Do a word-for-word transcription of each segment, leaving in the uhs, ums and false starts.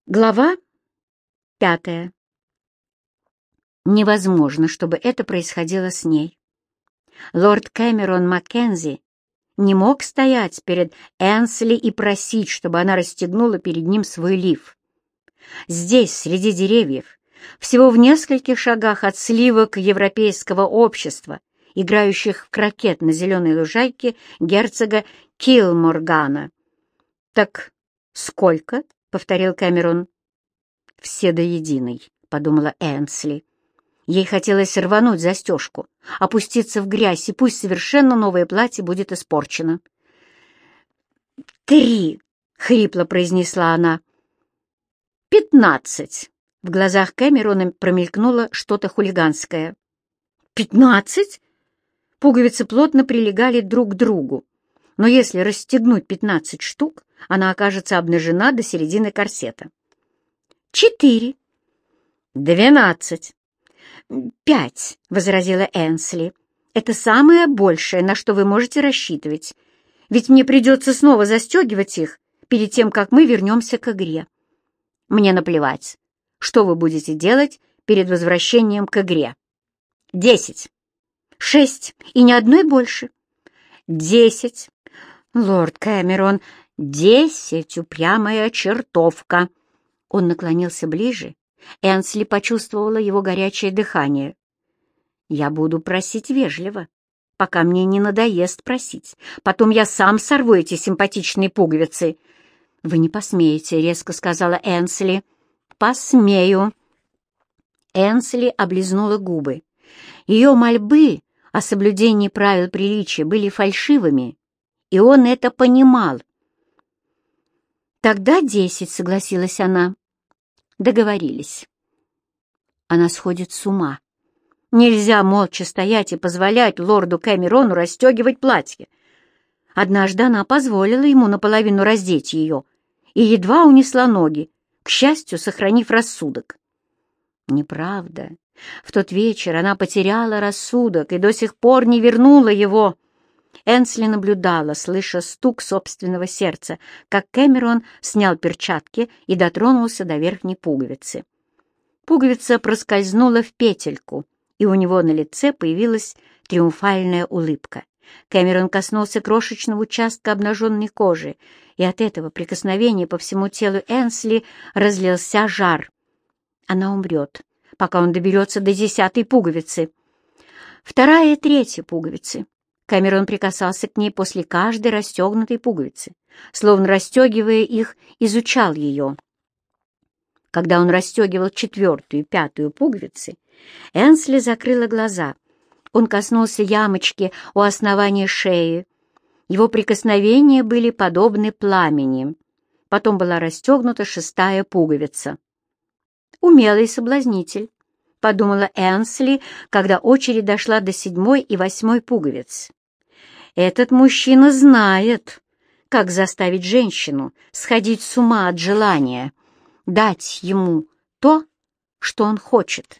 Глава пятая. Невозможно, чтобы это происходило с ней. Лорд Кэмерон Маккензи не мог стоять перед Энсли и просить, чтобы она расстегнула перед ним свой лиф. Здесь, среди деревьев, всего в нескольких шагах от сливок европейского общества, играющих в крокет на зеленой лужайке герцога Килморгана. «Так сколько?» — повторил Кэмерон. «Все до единой», — подумала Энсли. Ей хотелось рвануть застежку, опуститься в грязь, и пусть совершенно новое платье будет испорчено. «Три!» — хрипло произнесла она. «Пятнадцать!» — в глазах Кэмерона промелькнуло что-то хулиганское. «Пятнадцать?» Пуговицы плотно прилегали друг к другу, но если расстегнуть пятнадцать штук, она окажется обнажена до середины корсета. «Четыре!» «Двенадцать!» «Пять!» — возразила Энсли. «Это самое большее, на что вы можете рассчитывать, ведь мне придется снова застегивать их перед тем, как мы вернемся к игре. Мне наплевать, что вы будете делать перед возвращением к игре. Десять!» «Шесть, и ни одной больше!» «Десять!» «Лорд Кэмерон, десять, упрямая чертовка!» Он наклонился ближе. Энсли почувствовала его горячее дыхание. «Я буду просить вежливо, пока мне не надоест просить. Потом я сам сорву эти симпатичные пуговицы». «Вы не посмеете», — резко сказала Энсли. «Посмею». Энсли облизнула губы. Ее мольбы о соблюдении правил приличия были фальшивыми, и он это понимал. «Тогда десять», — согласилась она. Договорились. Она сходит с ума. Нельзя молча стоять и позволять лорду Кэмерону расстегивать платье. Однажды она позволила ему наполовину раздеть ее и едва унесла ноги, к счастью, сохранив рассудок. Неправда. В тот вечер она потеряла рассудок и до сих пор не вернула его. Энсли наблюдала, слыша стук собственного сердца, как Кэмерон снял перчатки и дотронулся до верхней пуговицы. Пуговица проскользнула в петельку, и у него на лице появилась триумфальная улыбка. Кэмерон коснулся крошечного участка обнаженной кожи, и от этого прикосновения по всему телу Энсли разлился жар. Она умрет, пока он доберется до десятой пуговицы. Вторая и третья пуговицы. Кэмерон прикасался к ней после каждой расстегнутой пуговицы, словно, расстегивая их, изучал ее. Когда он расстегивал четвертую и пятую пуговицы, Энсли закрыла глаза. Он коснулся ямочки у основания шеи. Его прикосновения были подобны пламени. Потом была расстегнута шестая пуговица. «Умелый соблазнитель», — подумала Энсли, когда очередь дошла до седьмой и восьмой пуговиц. «Этот мужчина знает, как заставить женщину сходить с ума от желания, дать ему то, что он хочет».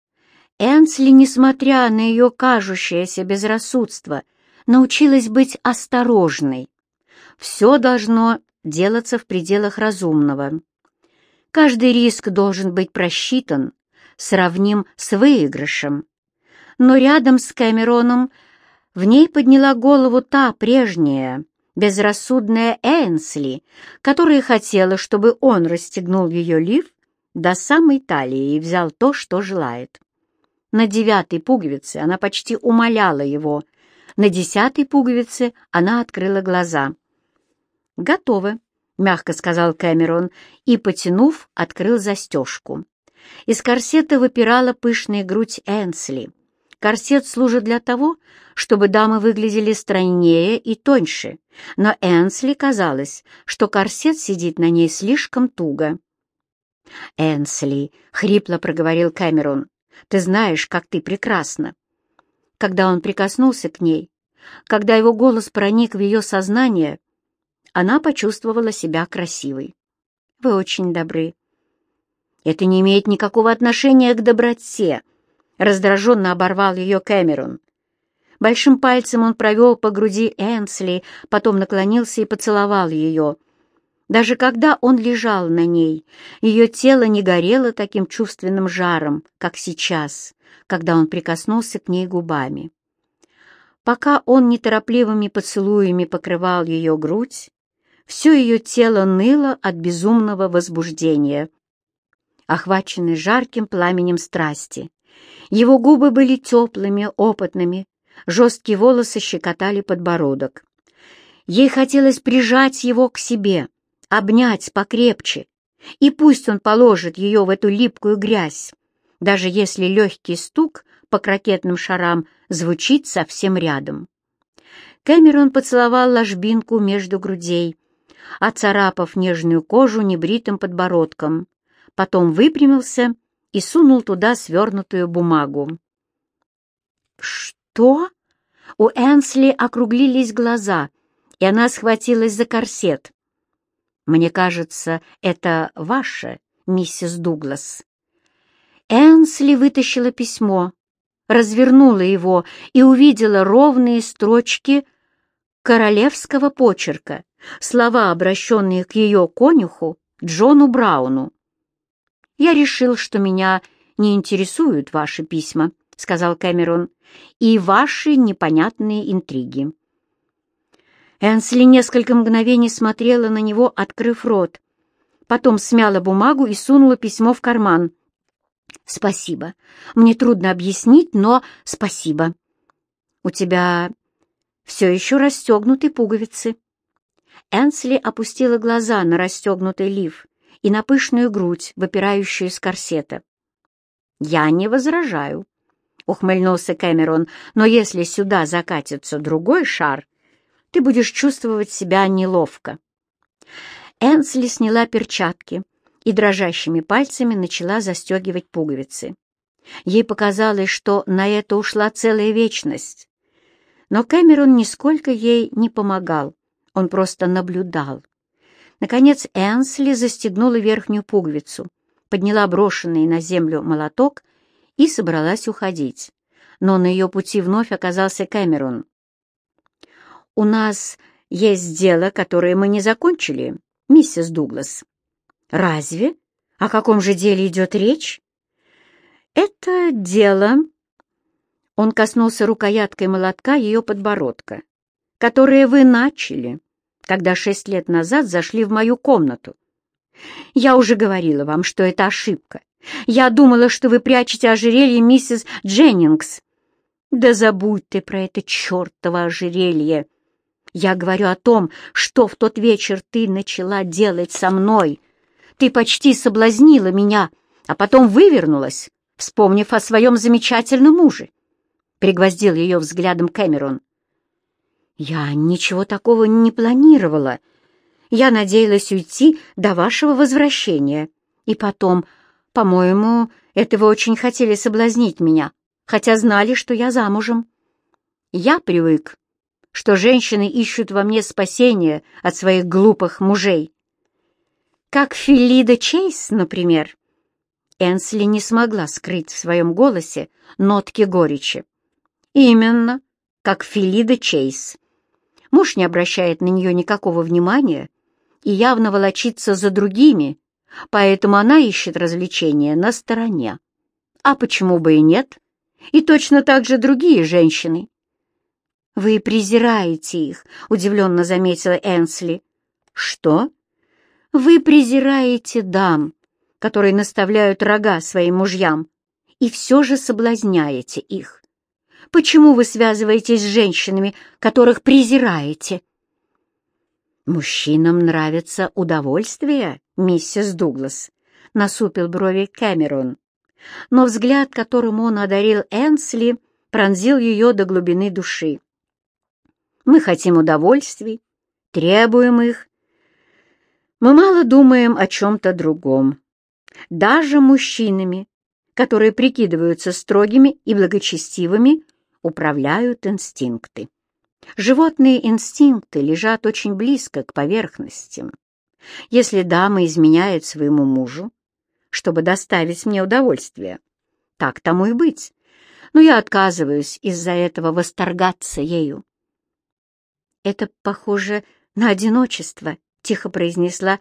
Энсли, несмотря на ее кажущееся безрассудство, научилась быть осторожной. Все должно делаться в пределах разумного. Каждый риск должен быть просчитан, сравним с выигрышем. Но рядом с Кэмероном в ней подняла голову та прежняя, безрассудная Энсли, которая хотела, чтобы он расстегнул ее лиф до самой талии и взял то, что желает. На девятой пуговице она почти умоляла его. На десятой пуговице она открыла глаза. «Готово», — мягко сказал Кэмерон и, потянув, открыл застежку. Из корсета выпирала пышная грудь Энсли. Корсет служит для того, чтобы дамы выглядели стройнее и тоньше, но Энсли казалось, что корсет сидит на ней слишком туго. «Энсли», — хрипло проговорил Кэмерон, — «ты знаешь, как ты прекрасна». Когда он прикоснулся к ней, когда его голос проник в ее сознание, она почувствовала себя красивой. «Вы очень добры». «Это не имеет никакого отношения к доброте», — раздраженно оборвал ее Кэмерон. Большим пальцем он провел по груди Энсли, потом наклонился и поцеловал ее. Даже когда он лежал на ней, ее тело не горело таким чувственным жаром, как сейчас, когда он прикоснулся к ней губами. Пока он неторопливыми поцелуями покрывал ее грудь, все ее тело ныло от безумного возбуждения, охваченный жарким пламенем страсти. Его губы были теплыми, опытными, жесткие волосы щекотали подбородок. Ей хотелось прижать его к себе, обнять покрепче, и пусть он положит ее в эту липкую грязь, даже если легкий стук по крокетным шарам звучит совсем рядом. Кэмерон поцеловал ложбинку между грудей, оцарапав нежную кожу небритым подбородком, потом выпрямился и сунул туда свернутую бумагу. «Что?» У Энсли округлились глаза, и она схватилась за корсет. «Мне кажется, это ваше, миссис Дуглас». Энсли вытащила письмо, развернула его и увидела ровные строчки королевского почерка, слова, обращенные к ее конюху Джону Брауну. «Я решил, что меня не интересуют ваши письма», — сказал Кэмерон, — «и ваши непонятные интриги». Энсли несколько мгновений смотрела на него, открыв рот, потом смяла бумагу и сунула письмо в карман. «Спасибо. Мне трудно объяснить, но спасибо. У тебя все еще расстегнуты пуговицы». Энсли опустила глаза на расстегнутый лиф и на пышную грудь, выпирающую из корсета. «Я не возражаю», — ухмыльнулся Кэмерон, «но если сюда закатится другой шар, ты будешь чувствовать себя неловко». Энсли сняла перчатки и дрожащими пальцами начала застегивать пуговицы. Ей показалось, что на это ушла целая вечность. Но Кэмерон нисколько ей не помогал, он просто наблюдал. Наконец Энсли застегнула верхнюю пуговицу, подняла брошенный на землю молоток и собралась уходить. Но на ее пути вновь оказался Кэмерон. «У нас есть дело, которое мы не закончили, миссис Дуглас». «Разве? О каком же деле идет речь?» «Это дело...» Он коснулся рукояткой молотка ее подбородка. «Которое вы начали, когда шесть лет назад зашли в мою комнату. Я уже говорила вам, что это ошибка. Я думала, что вы прячете ожерелье миссис Дженнингс». «Да забудь ты про это чертово ожерелье. Я говорю о том, что в тот вечер ты начала делать со мной. Ты почти соблазнила меня, а потом вывернулась, вспомнив о своем замечательном муже», — пригвоздил ее взглядом Кэмерон. «Я ничего такого не планировала. Я надеялась уйти до вашего возвращения. И потом, по-моему, это вы очень хотели соблазнить меня, хотя знали, что я замужем. Я привык, что женщины ищут во мне спасения от своих глупых мужей. Как Филида Чейз, например». Энсли не смогла скрыть в своем голосе нотки горечи. «Именно, как Филида Чейз. Муж не обращает на нее никакого внимания и явно волочится за другими, поэтому она ищет развлечения на стороне. А почему бы и нет? И точно так же другие женщины». «Вы презираете их», — удивленно заметила Энсли. «Что?» «Вы презираете дам, которые наставляют рога своим мужьям, и все же соблазняете их. Почему вы связываетесь с женщинами, которых презираете?» «Мужчинам нравится удовольствие, миссис Дуглас», — насупил брови Кэмерон. Но взгляд, которым он одарил Энсли, пронзил ее до глубины души. «Мы хотим удовольствий, требуем их. Мы мало думаем о чем-то другом. Даже мужчинами, которые прикидываются строгими и благочестивыми, управляют инстинкты. Животные инстинкты лежат очень близко к поверхности. Если дама изменяет своему мужу, чтобы доставить мне удовольствие, так тому и быть, но я отказываюсь из-за этого восторгаться ею». «Это похоже на одиночество», — тихо произнесла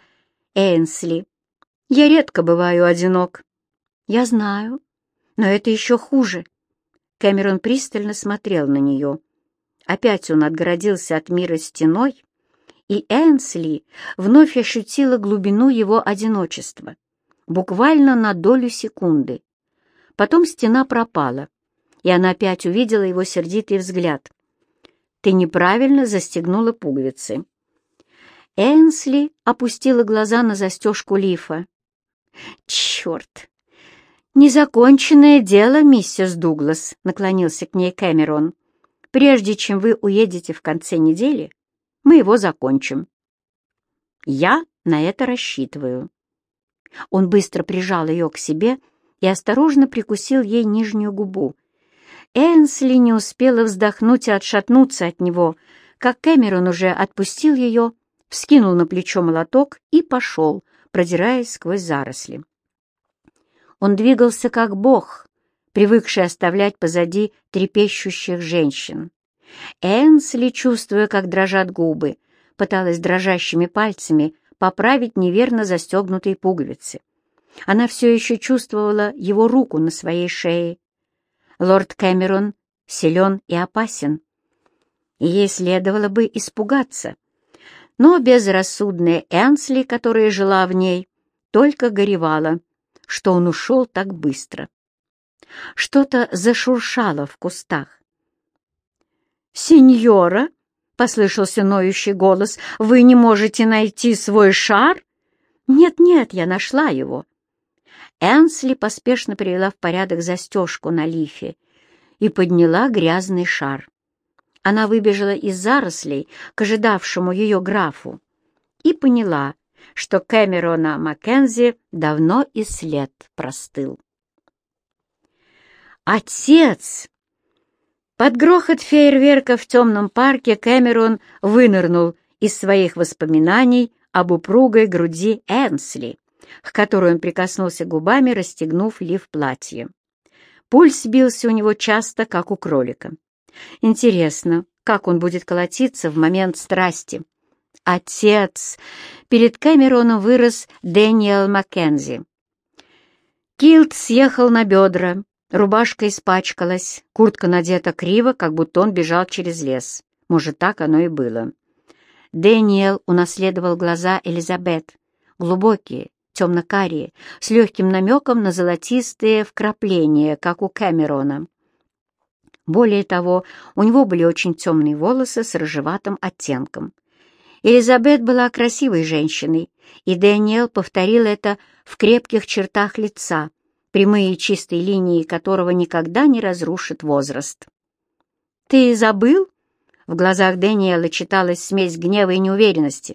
Эйнсли. «Я редко бываю одинок». «Я знаю, но это еще хуже». Кэмерон пристально смотрел на нее. Опять он отгородился от мира стеной, и Эйнсли вновь ощутила глубину его одиночества, буквально на долю секунды. Потом стена пропала, и она опять увидела его сердитый взгляд. «Ты неправильно застегнула пуговицы». Эйнсли опустила глаза на застежку лифа. «Черт! Незаконченное дело, миссис Дуглас», — наклонился к ней Кэмерон. «Прежде чем вы уедете в конце недели, мы его закончим». «Я на это рассчитываю». Он быстро прижал ее к себе и осторожно прикусил ей нижнюю губу. Эйнсли не успела вздохнуть и отшатнуться от него, как Кэмерон уже отпустил ее, вскинул на плечо молоток и пошел, продираясь сквозь заросли. Он двигался как бог, привыкший оставлять позади трепещущих женщин. Эйнсли, чувствуя, как дрожат губы, пыталась дрожащими пальцами поправить неверно застегнутые пуговицы. Она все еще чувствовала его руку на своей шее. Лорд Кэмерон силен и опасен, и ей следовало бы испугаться. Но безрассудная Эйнсли, которая жила в ней, только горевала, что он ушел так быстро. Что-то зашуршало в кустах. «Сеньора!» — послышался ноющий голос. «Вы не можете найти свой шар?» «Нет-нет, я нашла его». Эйнсли поспешно привела в порядок застежку на лифе и подняла грязный шар. Она выбежала из зарослей к ожидавшему ее графу и поняла, что Кэмерона Маккензи давно и след простыл. «Отец!» Под грохот фейерверка в темном парке Кэмерон вынырнул из своих воспоминаний об упругой груди Эйнсли, к которой он прикоснулся губами, расстегнув лиф платья. Пульс бился у него часто, как у кролика. Интересно, как он будет колотиться в момент страсти. «Отец!» Перед Кэмероном вырос Дэниел Маккензи. Килт съехал на бедра, рубашка испачкалась, куртка надета криво, как будто он бежал через лес. Может, так оно и было. Дэниел унаследовал глаза Элизабет, глубокие, темно-карие, с легким намеком на золотистые вкрапления, как у Кэмерона. Более того, у него были очень темные волосы с рыжеватым оттенком. Элизабет была красивой женщиной, и Дэниел повторил это в крепких чертах лица, прямые и чистые линии которого никогда не разрушит возраст. «Ты забыл?» В глазах Дэниела читалась смесь гнева и неуверенности.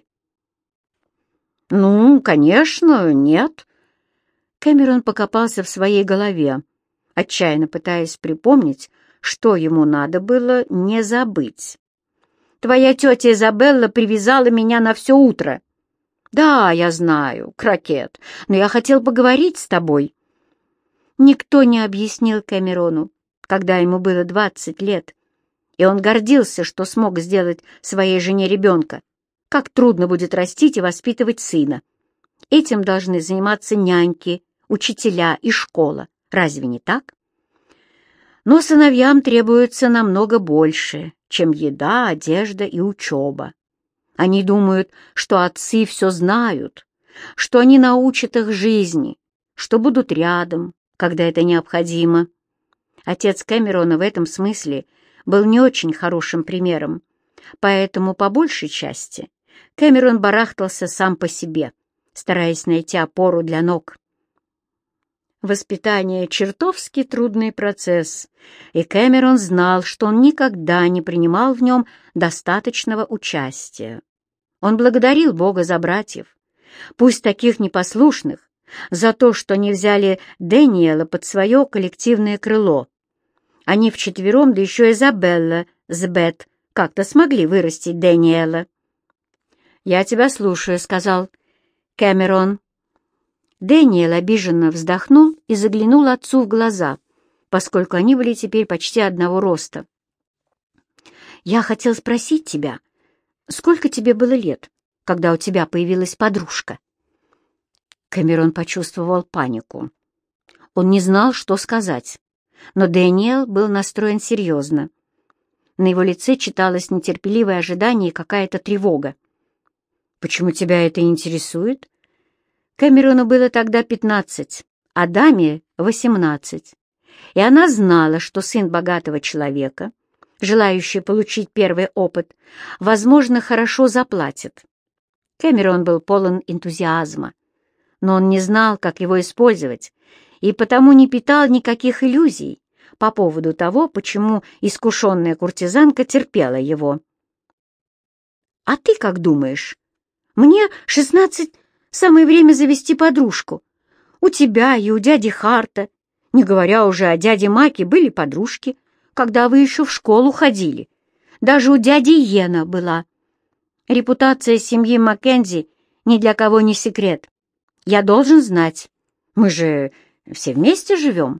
«Ну, конечно, нет». Кэмерон покопался в своей голове, отчаянно пытаясь припомнить, что ему надо было не забыть. «Твоя тетя Изабелла привязала меня на все утро». «Да, я знаю, Крокет, но я хотел поговорить с тобой». Никто не объяснил Кэмерону, когда ему было двадцать лет, и он гордился, что смог сделать своей жене ребенка, как трудно будет растить и воспитывать сына. Этим должны заниматься няньки, учителя и школа. Разве не так? Но сыновьям требуется намного больше, чем еда, одежда и учеба. Они думают, что отцы все знают, что они научат их жизни, что будут рядом, когда это необходимо. Отец Кэмерона в этом смысле был не очень хорошим примером, поэтому, по большей части, Кэмерон барахтался сам по себе, стараясь найти опору для ног. Воспитание — чертовски трудный процесс, и Кэмерон знал, что он никогда не принимал в нем достаточного участия. Он благодарил Бога за братьев, пусть таких непослушных, за то, что не взяли Дэниела под свое коллективное крыло. Они вчетвером, да еще Изабелла с Бет, как-то смогли вырастить Дэниела. «Я тебя слушаю», — сказал Кэмерон. Дэниел обиженно вздохнул и заглянул отцу в глаза, поскольку они были теперь почти одного роста. «Я хотел спросить тебя, сколько тебе было лет, когда у тебя появилась подружка?» Камерон почувствовал панику. Он не знал, что сказать, но Дэниел был настроен серьезно. На его лице читалось нетерпеливое ожидание и какая-то тревога. «Почему тебя это интересует?» Камерону было тогда пятнадцать, а даме — восемнадцать, и она знала, что сын богатого человека, желающий получить первый опыт, возможно, хорошо заплатит. Камерон был полон энтузиазма, но он не знал, как его использовать, и потому не питал никаких иллюзий по поводу того, почему искушенная куртизанка терпела его. «А ты как думаешь? Мне шестнадцать — самое время завести подружку. У тебя и у дяди Харта, не говоря уже о дяде Маке, были подружки, когда вы еще в школу ходили. Даже у дяди Йена была. Репутация семьи Маккензи ни для кого не секрет. Я должен знать. Мы же все вместе живем».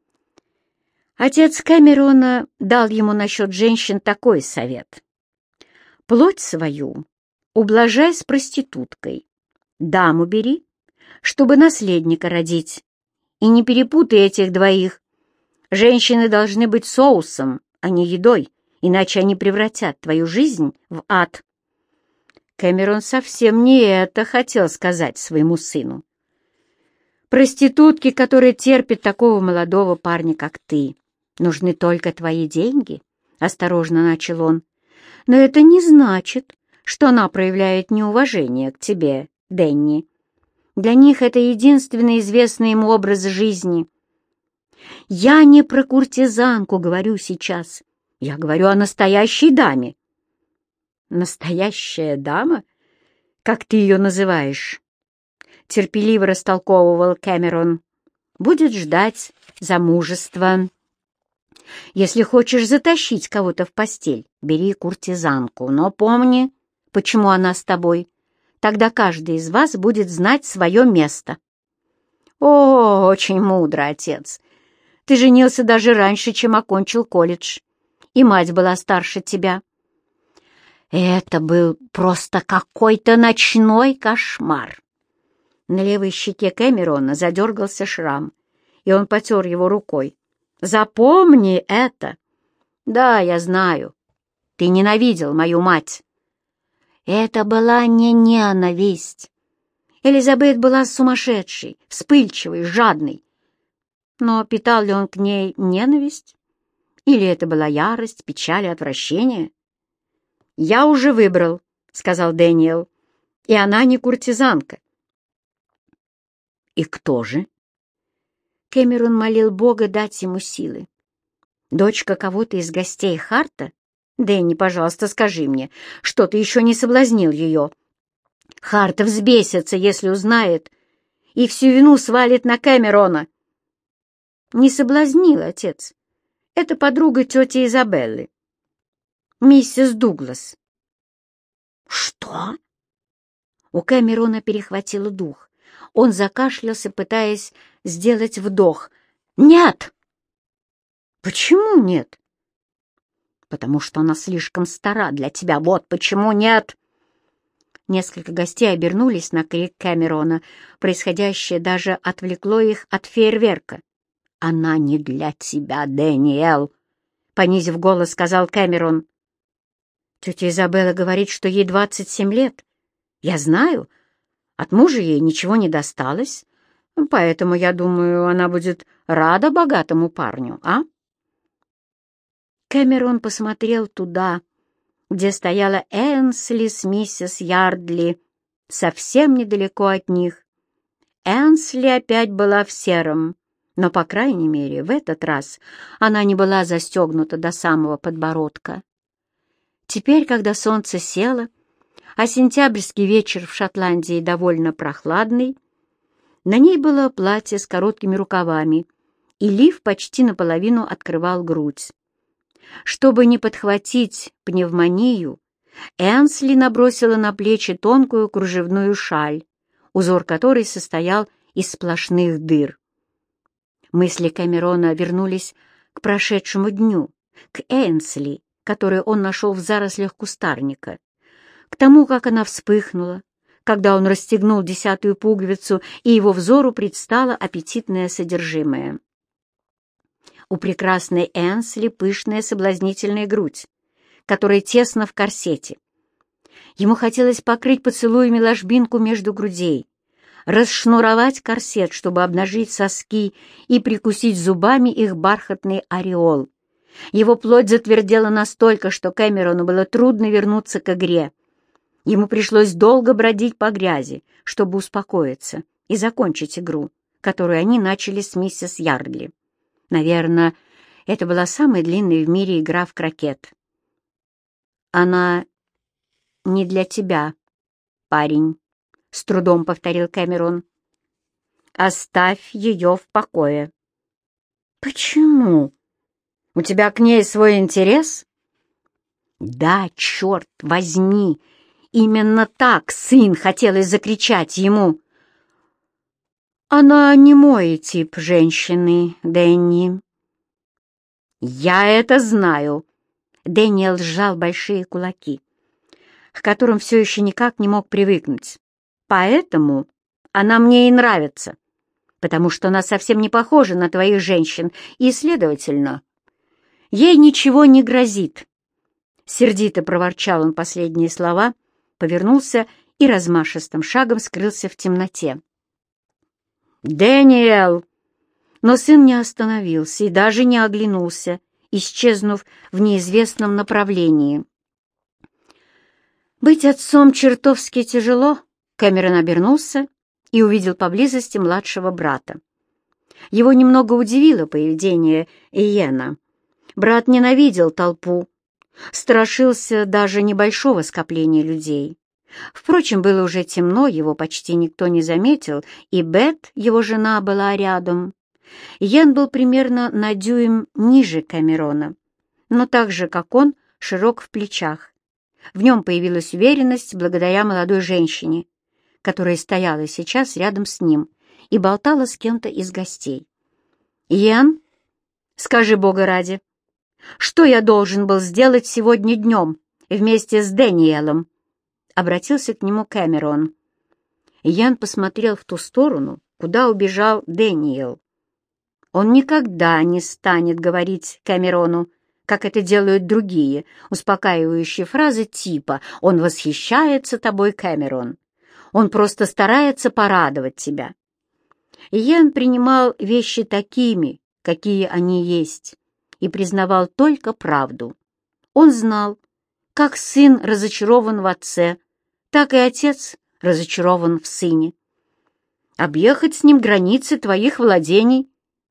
Отец Камерона дал ему насчет женщин такой совет. «Плоть свою ублажай с проституткой, даму бери, чтобы наследника родить, и не перепутай этих двоих. Женщины должны быть соусом, а не едой, иначе они превратят твою жизнь в ад». Камерон совсем не это хотел сказать своему сыну. «Проститутки, которые терпят такого молодого парня, как ты, нужны только твои деньги», — осторожно начал он. «Но это не значит, что она проявляет неуважение к тебе, Дэнни. Для них это единственный известный им образ жизни». «Я не про куртизанку говорю сейчас. Я говорю о настоящей даме». «Настоящая дама? Как ты ее называешь?» — терпеливо растолковывал Камерон. «Будет ждать замужества. Если хочешь затащить кого-то в постель, бери куртизанку, но помни, почему она с тобой. Тогда каждый из вас будет знать свое место». «О, очень мудро, отец. Ты женился даже раньше, чем окончил колледж, и мать была старше тебя». Это был просто какой-то ночной кошмар. На левой щеке Камерона задергался шрам, и он потер его рукой. «Запомни это!» «Да, я знаю. Ты ненавидел мою мать». Это была не ненависть. Элизабет была сумасшедшей, вспыльчивой, жадной. Но питал ли он к ней ненависть? Или это была ярость, печаль и отвращение? «Я уже выбрал», — сказал Дэниел, — «и она не куртизанка». «И кто же?» Кэмерон молил Бога дать ему силы. «Дочка кого-то из гостей Харта? Дэнни, пожалуйста, скажи мне, что ты еще не соблазнил ее. Харт взбесится, если узнает, и всю вину свалит на Кэмерона». «Не соблазнил, отец. Это подруга тети Изабеллы, миссис Дуглас». «Что?» У Камерона перехватило дух. Он закашлялся, пытаясь сделать вдох. «Нет!» «Почему нет?» «Потому что она слишком стара для тебя. Вот почему нет!» Несколько гостей обернулись на крик Камерона. Происходящее даже отвлекло их от фейерверка. «Она не для тебя, Дэниел!» — понизив голос, сказал Камерон. «Тетя Изабелла говорит, что ей двадцать семь лет. Я знаю, от мужа ей ничего не досталось, поэтому, я думаю, она будет рада богатому парню, а?» Камерон посмотрел туда, где стояла Энсли с миссис Ярдли, совсем недалеко от них. Энсли опять была в сером, но, по крайней мере, в этот раз она не была застегнута до самого подбородка. Теперь, когда солнце село, а сентябрьский вечер в Шотландии довольно прохладный, на ней было платье с короткими рукавами, и лиф почти наполовину открывал грудь. Чтобы не подхватить пневмонию, Энсли набросила на плечи тонкую кружевную шаль, узор которой состоял из сплошных дыр. Мысли Камерона вернулись к прошедшему дню, к Энсли, которую он нашел в зарослях кустарника, к тому, как она вспыхнула, когда он расстегнул десятую пуговицу, и его взору предстало аппетитное содержимое. У прекрасной Энсли пышная соблазнительная грудь, которая тесно в корсете. Ему хотелось покрыть поцелуями ложбинку между грудей, расшнуровать корсет, чтобы обнажить соски и прикусить зубами их бархатный ореол. Его плоть затвердела настолько, что Кэмерону было трудно вернуться к игре. Ему пришлось долго бродить по грязи, чтобы успокоиться и закончить игру, которую они начали с миссис Ярдли. Наверное, это была самая длинная в мире игра в крокет. «Она не для тебя, парень», — с трудом повторил Кэмерон. «Оставь ее в покое». «Почему? У тебя к ней свой интерес?» «Да, черт возьми! Именно так сын хотелось закричать ему». «Она не мой тип женщины, Дэнни». «Я это знаю». Дэниел сжал большие кулаки, к которым все еще никак не мог привыкнуть. «Поэтому она мне и нравится, потому что она совсем не похожа на твоих женщин, и, следовательно, ей ничего не грозит». Сердито проворчал он последние слова, повернулся и размашистым шагом скрылся в темноте. «Дэниел!» Но сын не остановился и даже не оглянулся, исчезнув в неизвестном направлении. Быть отцом чертовски тяжело. Кэмерон обернулся и увидел поблизости младшего брата. Его немного удивило поведение Иена. Брат ненавидел толпу, страшился даже небольшого скопления людей. Впрочем, было уже темно, его почти никто не заметил, и Бет, его жена, была рядом. Иен был примерно на дюйм ниже Кэмерона, но так же, как он, широк в плечах. В нем появилась уверенность благодаря молодой женщине, которая стояла сейчас рядом с ним и болтала с кем-то из гостей. «Иен, скажи Бога ради, что я должен был сделать сегодня днем вместе с Дэниелом?» — обратился к нему Кэмерон. Иен посмотрел в ту сторону, куда убежал Дэниел. Он никогда не станет говорить Кэмерону, как это делают другие, успокаивающие фразы типа «Он восхищается тобой, Кэмерон». Он просто старается порадовать тебя. Иен принимал вещи такими, какие они есть, и признавал только правду. Он знал, как сын разочарован в отце, так и отец разочарован в сыне. Объехать с ним границы твоих владений?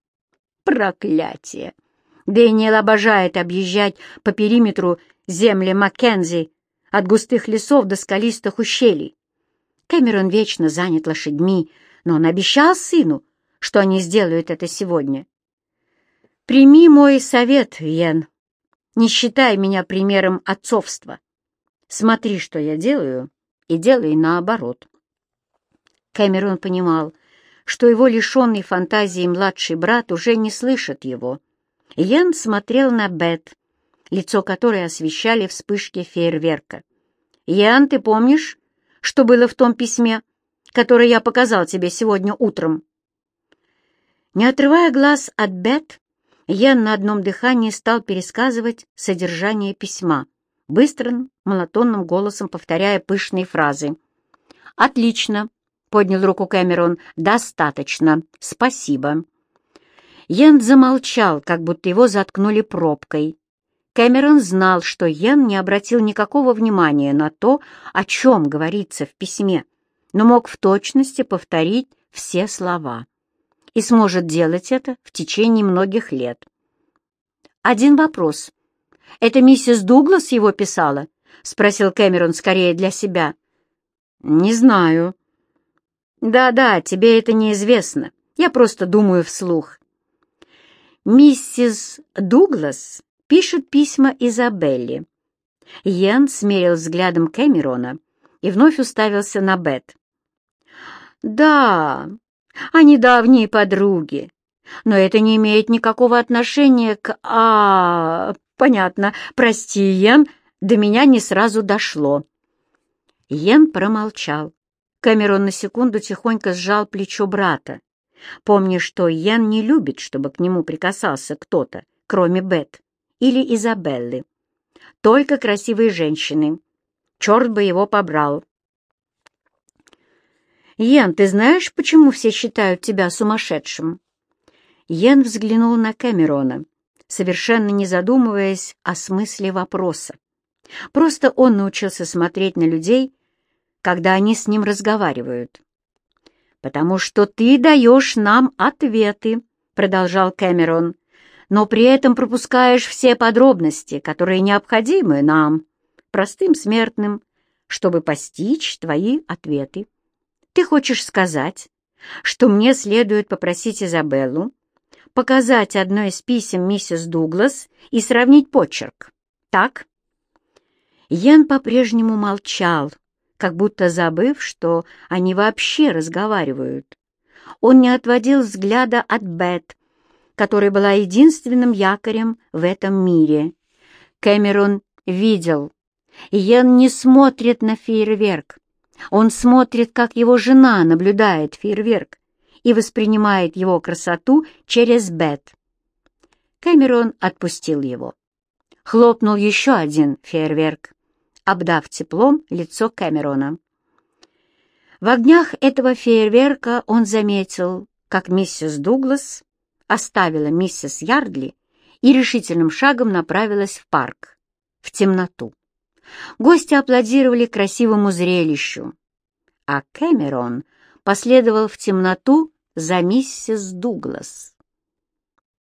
Проклятие! Дэниел обожает объезжать по периметру земли Маккензи от густых лесов до скалистых ущелий. Кэмерон вечно занят лошадьми, но он обещал сыну, что они сделают это сегодня. Прими мой совет, Иен. Не считай меня примером отцовства. Смотри, что я делаю, и делай наоборот. Кэмерон понимал, что его лишенный фантазии младший брат уже не слышит его. Иен смотрел на Бет, лицо которой освещали вспышки фейерверка. «Иен, ты помнишь, что было в том письме, которое я показал тебе сегодня утром?» Не отрывая глаз от Бет, Иен на одном дыхании стал пересказывать содержание письма, быстрым, монотонным голосом повторяя пышные фразы. «Отлично!» — поднял руку Кэмерон. «Достаточно. Спасибо». Йен замолчал, как будто его заткнули пробкой. Кэмерон знал, что Йен не обратил никакого внимания на то, о чем говорится в письме, но мог в точности повторить все слова и сможет делать это в течение многих лет. «Один вопрос. Это миссис Дуглас его писала?» — спросил Кэмерон скорее для себя. «Не знаю». «Да-да, тебе это неизвестно. Я просто думаю вслух». «Миссис Дуглас пишет письма Изабелле». Йен смерил взглядом Кэмерона и вновь уставился на Бет. «Да, они давние подруги, но это не имеет никакого отношения к... А, понятно, прости, Йен, до меня не сразу дошло». Йен промолчал, Кэмерон на секунду тихонько сжал плечо брата, помня, что Йен не любит, чтобы к нему прикасался кто-то, кроме Бет или Изабеллы. Только красивые женщины. Черт бы его побрал. «Йен, ты знаешь, почему все считают тебя сумасшедшим?» Йен взглянул на Кэмерона, совершенно не задумываясь о смысле вопроса. Просто он научился смотреть на людей, когда они с ним разговаривают. «Потому что ты даешь нам ответы», — продолжал Кэмерон, «но при этом пропускаешь все подробности, которые необходимы нам, простым смертным, чтобы постичь твои ответы. Ты хочешь сказать, что мне следует попросить Изабеллу показать одно из писем миссис Дуглас и сравнить почерк, так?» Йен по-прежнему молчал, как будто забыв, что они вообще разговаривают. Он не отводил взгляда от Бет, которая была единственным якорем в этом мире. Кэмерон видел. Йен не смотрит на фейерверк. Он смотрит, как его жена наблюдает фейерверк и воспринимает его красоту через Бет. Кэмерон отпустил его. Хлопнул еще один фейерверк, обдав теплом лицо Кэмерона. В огнях этого фейерверка он заметил, как миссис Дуглас оставила миссис Ярдли и решительным шагом направилась в парк, в темноту. Гости аплодировали красивому зрелищу, а Кэмерон последовал в темноту за миссис Дуглас.